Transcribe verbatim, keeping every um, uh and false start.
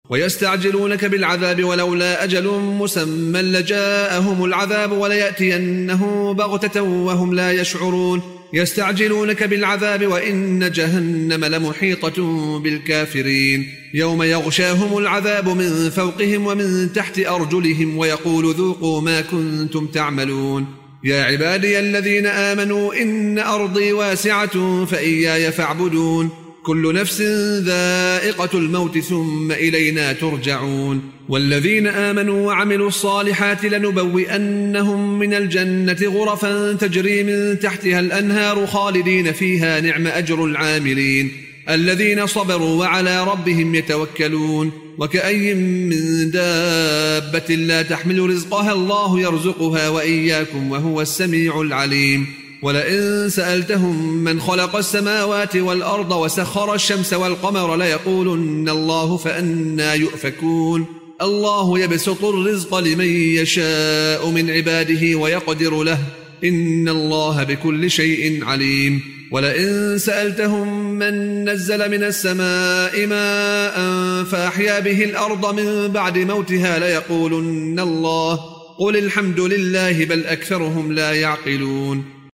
ويستعجلونك بالعذاب ولولا أجل مسمى لجاءهم العذاب وليأتينه بغتة وهم لا يشعرون يستعجلونك بالعذاب وإن جهنم لمحيطة بالكافرين يوم يغشاهم العذاب من فوقهم ومن تحت أرجلهم ويقول ذوقوا ما كنتم تعملون يا عبادي الذين آمنوا إن أرضي واسعة فإياي فاعبدون كل نفس ذائقة الموت ثم إلينا ترجعون والذين آمنوا وعملوا الصالحات لنبوئنهم من الجنة غرفا تجري من تحتها الأنهار خالدين فيها نعم أجر العاملين الذين صبروا وعلى ربهم يتوكلون وكأي من دابة لا تحمل رزقها الله يرزقها وإياكم وهو السميع العليم ولئن سألتهم من خلق السماوات والأرض وسخر الشمس والقمر ليقولن الله فأنى يؤفكون الله يبسط الرزق لمن يشاء من عباده ويقدر له إن الله بكل شيء عليم ولئن سألتهم من نزل من السماء ماء فأحيا به الأرض من بعد موتها ليقولن الله قل الحمد لله بل أكثرهم لا يعقلون